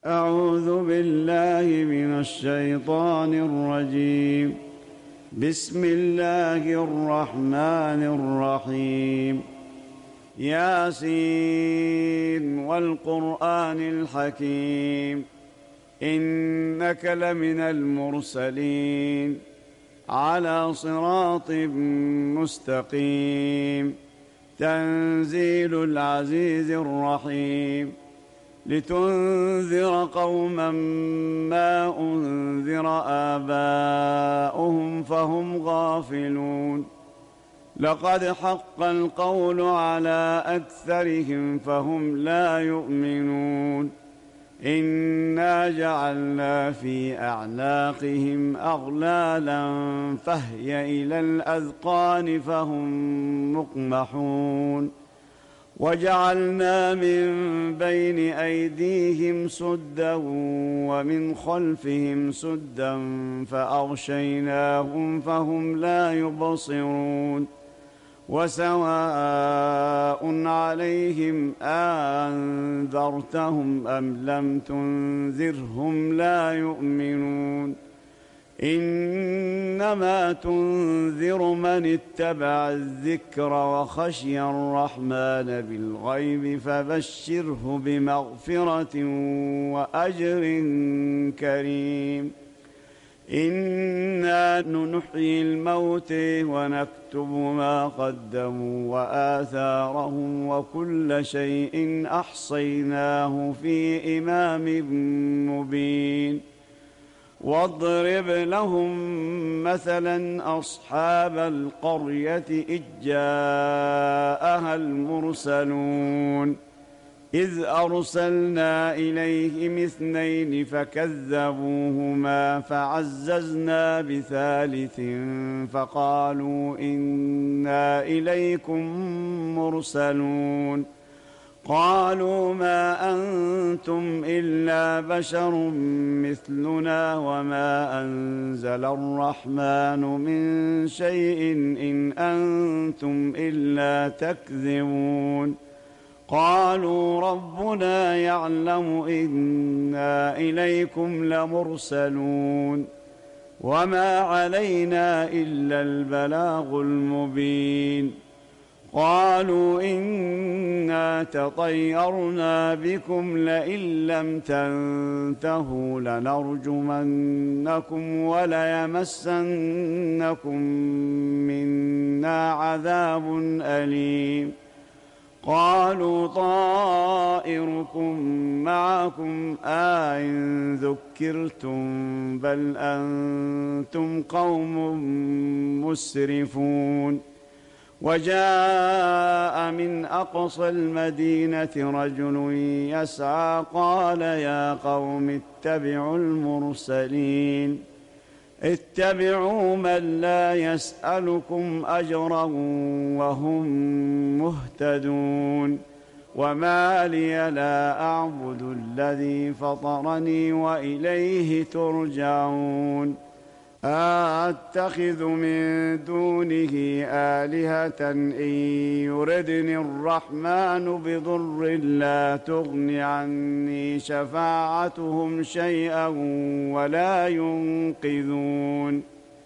أعوذ بالله من الشيطان الرجيم. بسم الله الرحمن الرحيم. ياسين والقرآن الحكيم، إنك لمن المرسلين على صراط مستقيم. تنزيل العزيز الرحيم، لتنذر قوما ما أنذر آباؤهم فهم غافلون. لقد حق القول على أكثرهم فهم لا يؤمنون. إنا جعلنا في أعناقهم أغلالا فهي إلى الأذقان فهم مقمحون. وجعلنا من بين أيديهم سدا ومن خلفهم سدا فأغشيناهم فهم لا يبصرون. وسواء عليهم أنذرتهم أم لم تنذرهم لا يؤمنون. إنما تنذر من اتبع الذكر وخشي الرحمن بالغيب فبشره بمغفرة وأجر كريم. إنا نحيي الموت ونكتب ما قدموا وآثارهم وكل شيء أحصيناه في إمام مبين. واضرب لهم مثلا أصحاب القرية إذ جاءها المرسلون إذ أرسلنا إليهم 2 فكذبوهما فعززنا بثالث فقالوا إنا إليكم مرسلون. قالوا ما أنتم إلا بشر مثلنا وما أنزل الرحمن من شيء إن أنتم إلا تكذبون. قالوا ربنا يعلم إنا إليكم لمرسلون وما علينا إلا البلاغ المبين. قالوا إنا تطيرنا بكم لئن لم تنتهوا لنرجمنكم وليمسنكم منا عذاب أليم. قالوا طائركم معكم أئن ذكرتم بل أنتم قوم مسرفون. وجاء من أقصى المدينة رجل يسعى قال يا قوم اتبعوا المرسلين اتبعوا من لا يسألكم أجرا وهم مهتدون. وما لي لا أعبد الذي فطرني وإليه ترجعون. أتخذ من دونه آلهة إن يردني الرحمن بضر لا تغن عني شفاعتهم شيئا ولا ينقذون.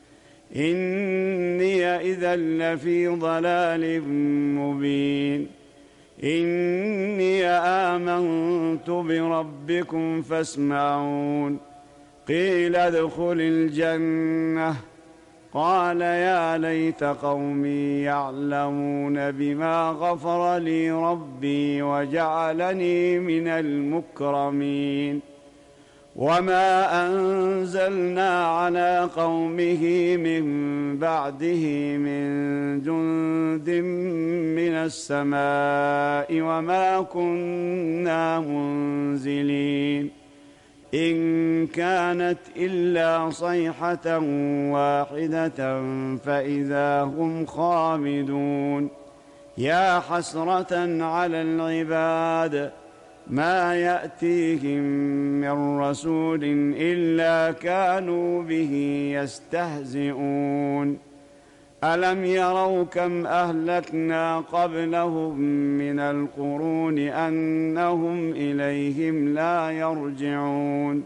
إني إذا لفي ضلال مبين. إني آمنت بربكم فاسمعون. قيل ادخل الجنة. قال يا ليت قومي يعلمون بما غفر لي ربي وجعلني من المكرمين. وما أنزلنا على قومه من بعده من جند من السماء وما كنا منزلين. إن كانت إلا صيحة واحدة فإذا هم خامدون. يا حسرة على العباد ما يأتيهم من رسول إلا كانوا به يستهزئون. ألم يروا كم أهلكنا قبلهم من القرون أنهم إليهم لا يرجعون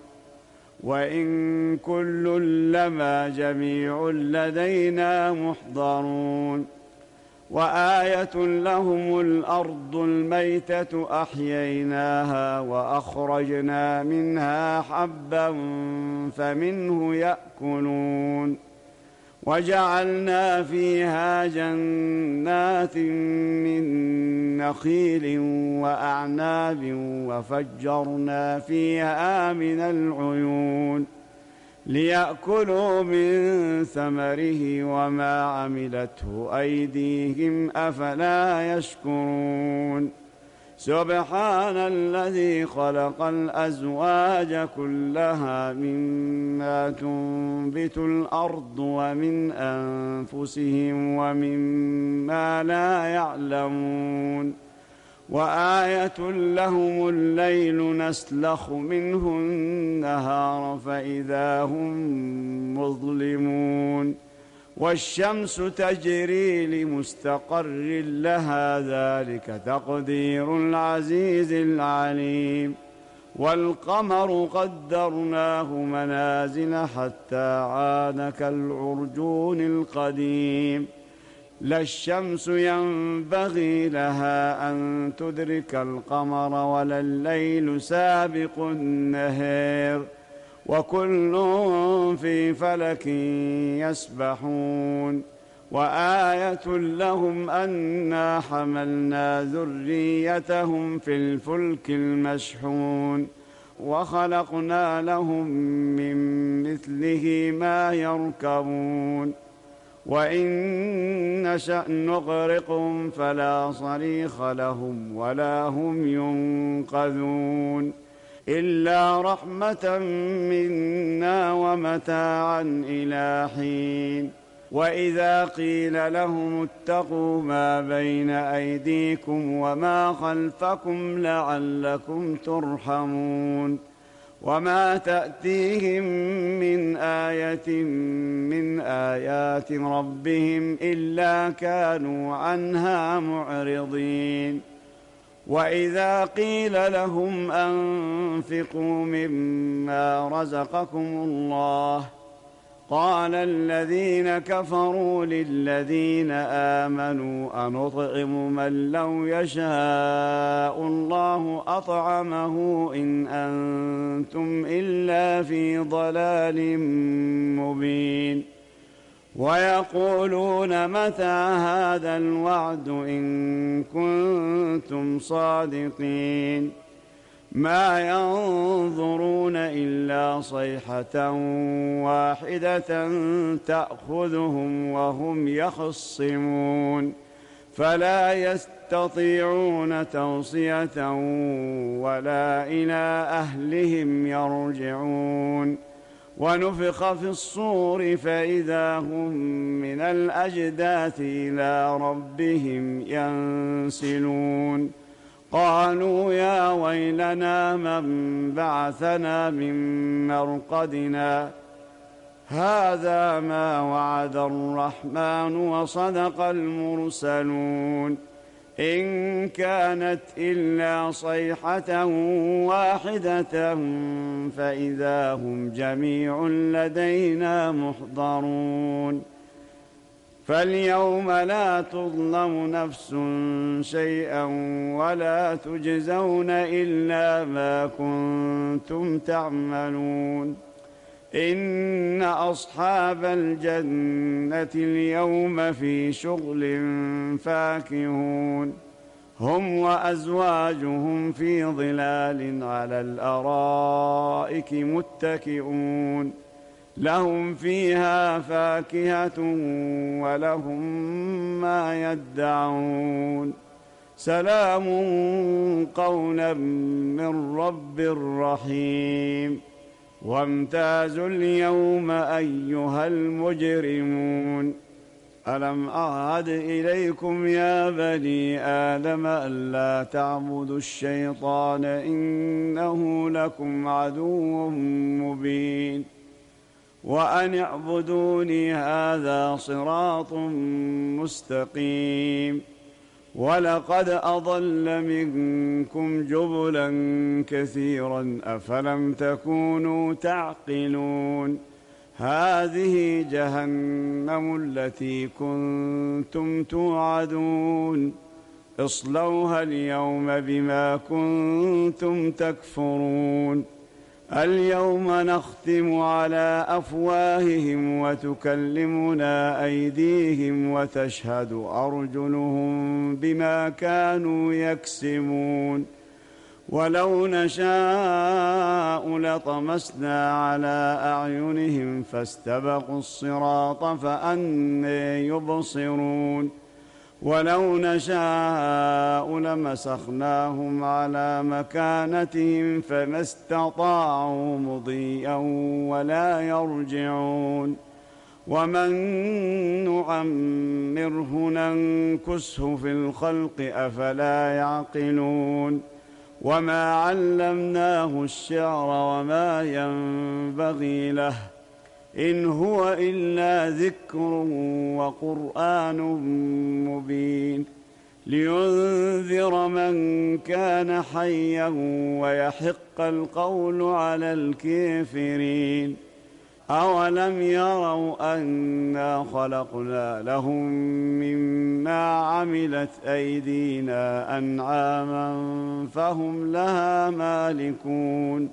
وإن كل لما جميع لدينا محضرون وآية لهم الأرض الميتة أحييناها وأخرجنا منها حبا فمنه يأكلون وجعلنا فيها جنات من نخيل وأعناب وفجرنا فيها من العيون ليأكلوا من ثمره وما عملته أيديهم أفلا يشكرون سبحان الذي خلق الأزواج كلها مما تنبت الأرض ومن أنفسهم ومما لا يعلمون وآية لهم الليل نسلخ منه النهار فإذا هم مظلمون والشمس تجري لمستقر لها ذلك تقدير العزيز العليم والقمر قدرناه منازل حتى عاد كالعرجون القديم لا الشمس ينبغي لها أن تدرك القمر ولا الليل سابق النهار وكل في فلك يسبحون وآية لهم أنا حملنا ذريتهم في الفلك المشحون وخلقنا لهم من مثله ما يركبون وإن نشأ نغرقهم فلا صريخ لهم ولا هم ينقذون إلا رحمة منا ومتاعا إلى حين وإذا قيل لهم اتقوا ما بين أيديكم وما خلفكم لعلكم ترحمون وما تأتيهم من آية من آيات ربهم إلا كانوا عنها معرضين وإذا قيل لهم أنفقوا مما رزقكم الله قال الذين كفروا للذين آمنوا أنطعم من لو يشاء الله أطعمه إن أنتم إلا في ضلال مبين ويقولون متى هذا الوعد إن كنتم صادقين ما ينظرون إلا صيحة واحدة تأخذهم وهم يخصمون فلا يستطيعون توصية ولا إلى أهلهم يرجعون ونفخ في الصور فإذا هم من الأجداث إلى ربهم ينسلون قالوا يا ويلنا من بعثنا من مرقدنا هذا ما وعد الرحمن وصدق المرسلون إن كانت إلا صيحة واحدة فإذا هم جميع لدينا محضرون فاليوم لا تظلم نفس شيئا ولا تجزون إلا ما كنتم تعملون إن أصحاب الجنة اليوم في شغل فاكهون هم وأزواجهم في ظلال على الأرائك متكئون لهم فيها فاكهة ولهم ما يدعون سلام قولا من رب رحيم وامتازوا اليوم أيها المجرمون ألم أعهد إليكم يا بني آدم ألا تعبدوا الشيطان إنه لكم عدو مبين وأن اعبدوني هذا صراط مستقيم. ولقد أضل منكم جبلا كثيرا أفلم تكونوا تعقلون. هذه جهنم التي كنتم توعدون اصلوها اليوم بما كنتم تكفرون. اليوم نختم على أفواههم وتكلمنا أيديهم وتشهد أرجلهم بما كانوا يكسبون. ولو نشاء لطمسنا على أعينهم فاستبقوا الصراط فأنى يبصرون. ولو نشاء لمسخناهم على مكانتهم فما استطاعوا مضيا ولا يرجعون. ومن نعمره ننكسه في الخلق أفلا يعقلون. وما علمناه الشعر وما ينبغي له إن هو إلا ذكر وقرآن مبين لينذر من كان حيا ويحق القول على الكافرين. أولم يروا أنا خلقنا لهم مما عملت أيدينا أنعاما فهم لها مالكون.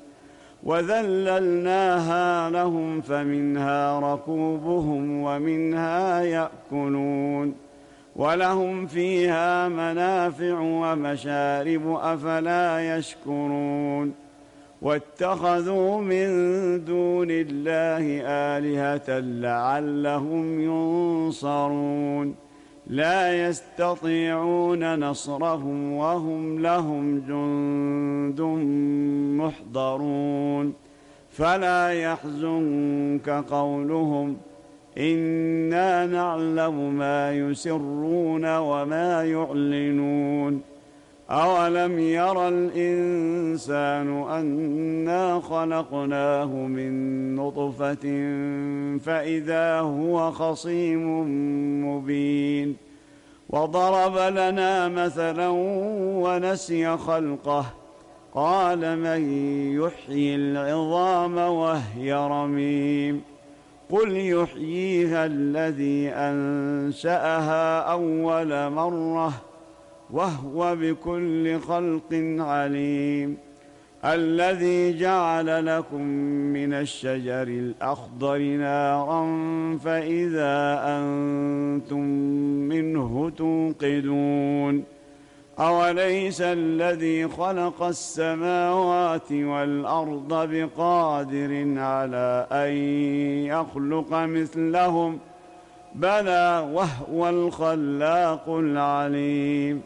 وذللناها لهم فمنها ركوبهم ومنها يأكلون. ولهم فيها منافع ومشارب أفلا يشكرون. واتخذوا من دون الله آلهة لعلهم ينصرون. لا يستطيعون نصرهم وهم لهم جند محضرون. فلا يحزنك قولهم إنا نعلم ما يسرون وما يعلنون. أولم ير الإنسان أنا خلقناه من نطفة فإذا هو خصيم مبين. وضرب لنا مثلا ونسي خلقه قال من يحيي العظام وهي رميم. قل يحييها الذي أنشأها أول مرة وهو بكل خلق عليم. الذي جعل لكم من الشجر الأخضر نارا فإذا أنتم منه توقدون. أوليس الذي خلق السماوات والأرض بقادر على أن يخلق مثلهم بلى وهو الخلاق العليم.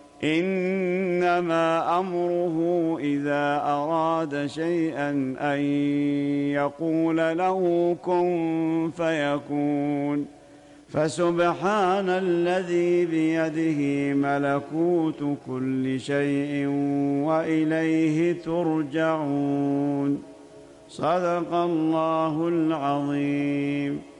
إنما أمره إذا أراد شيئا أن يقول له كن فيكون. فسبحان الذي بيده ملكوت كل شيء وإليه ترجعون. صدق الله العظيم.